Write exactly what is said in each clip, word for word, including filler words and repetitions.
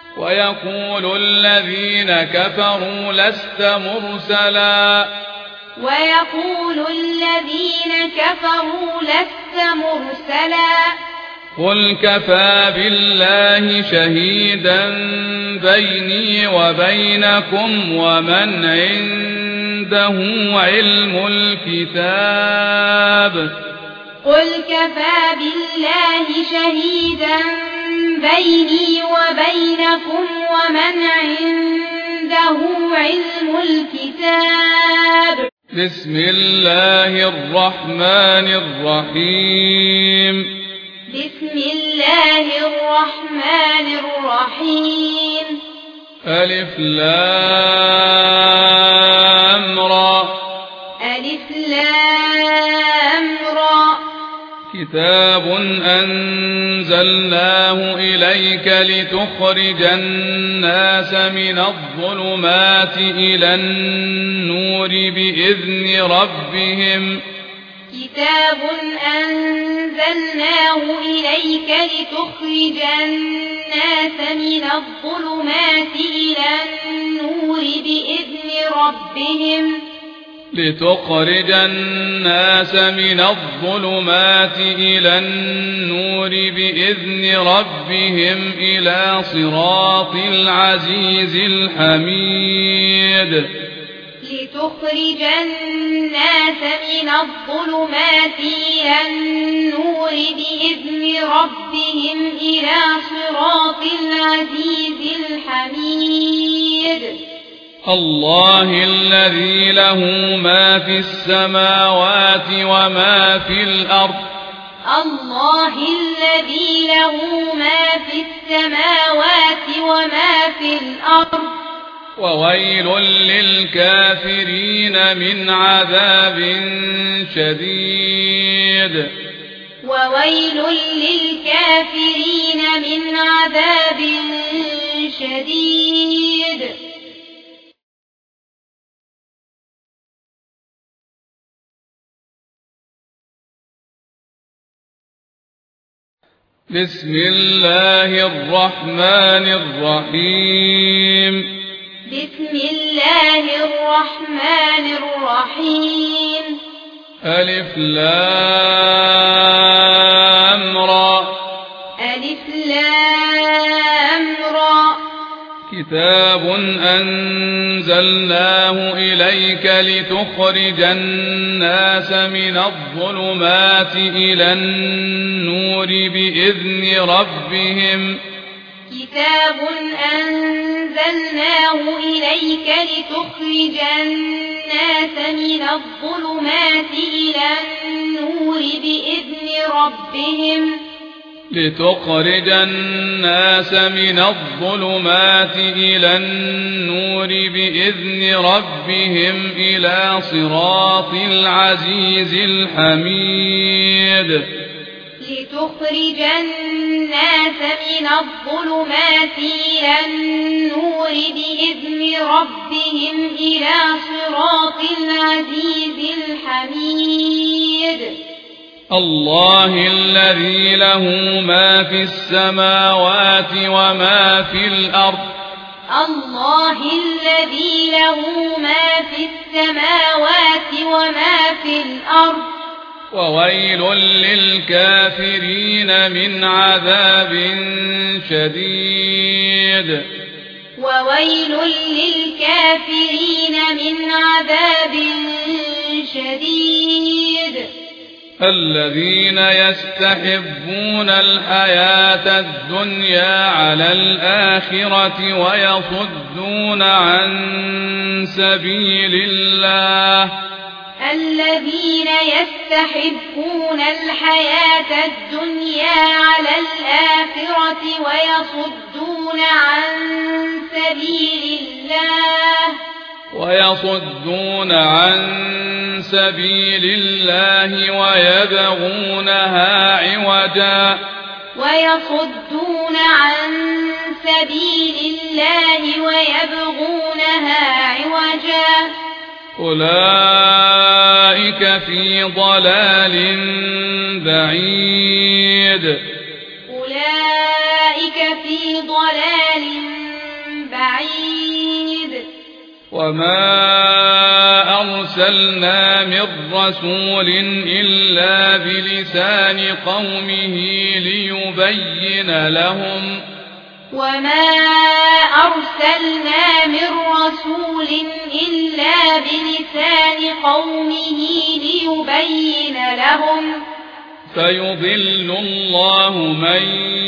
ويقول الذين كفروا لست مرسلا ويقول الذين كفروا لست مرسلا قل كفى بالله شهيدا بيني وبينكم ومن عنده علم الكتاب قل كفى بالله شهيدا بيني وبينكم ومن عنده علم الكتاب بسم الله الرحمن الرحيم بسم الله الرحمن الرحيم ألف لام را ألف لام را كتاب أنزلناه إليك لتخرج الناس من الظلمات إلى النور بإذن ربهم كتاب أنزلناه إليك لتخرج الناس من الظلمات إلى النور بإذن ربهم لتخرج الناس من الظلمات إلى النور بإذن ربهم إلى صراط العزيز الحميد لتخرج الناس من الظلمات إلى النور بإذن ربهم إلى صراط العزيز الحميد الله الذي له ما في السماوات وما في الأرض الله الذي له ما في السماوات وما في الأرض وويل للكافرين من عذاب شديد وويل للكافرين من عذاب شديد بسم الله الرحمن الرحيم بسم الله الرحمن الرحيم ألف لام را ألف لام را كتاب أنزلناه إليك لتخرج الناس من الظلمات إلى النور بإذن ربهم كتاب أنزلناه إليك لتخرج الناس من الظلمات إلى النور بإذن ربهم لتخرج الناس من الظلمات إلى النور بإذن ربهم إلى صراط العزيز الحميد لتخرج الناس من الظلمات إلى النور بإذن ربهم إلى صراط العزيز الحميد الله الذي له ما في السماوات وما في الأرض الله الذي له ما في السماوات وما في الأرض وويل للكافرين من عذاب شديد وويل للكافرين من عذاب شديد الذين يستحبون الحياة الدنيا على الآخرة ويصدون عن سبيل الله الذين يستحبون الحياة الدنيا على الآخرة ويصدون عن سبيل الله ويصدون عن سبيل الله ويبغونها عوجا ويصدون عن سبيل الله ويبغونها عوجا أولئك في ضلال بعيد أولئك في ضلال وما أرسلنا من رسول إلا بلسان قومه ليبين لهم وما أرسلنا من رسول إلا بلسان قومه ليبين لهم فيضل الله من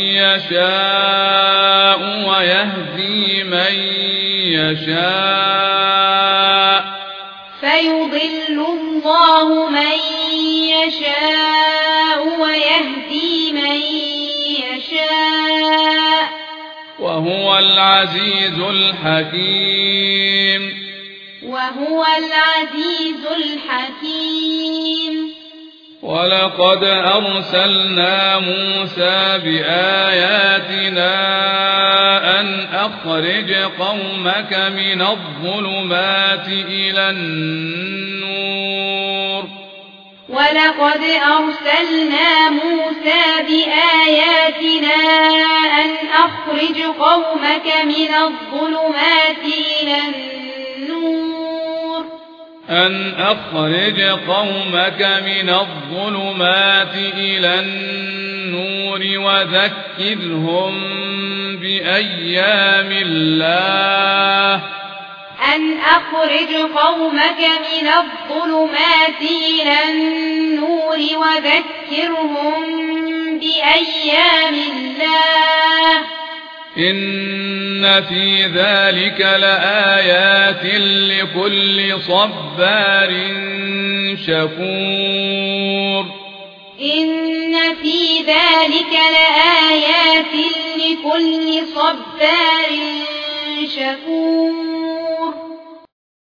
يشاء ويهدي من يشاء فيضل الله من يشاء ويهدي من يشاء وهو العزيز الحكيم وهو العزيز الحكيم ولقد أرسلنا موسى بآياتنا أن أخرج قومك من الظلمات إلى النور ولقد أرسلنا موسى بآياتنا أن أخرج قومك من الظلمات إلى النور أن أخرج قومك من الظلمات إلى النور وذكرهم بأيام الله أن أخرج قومك من الظلمات إلى النور وذكرهم بأيام الله إن في ذلك لآيات لكل صبار شكور إن في ذلك لآيات لكل صبار شكور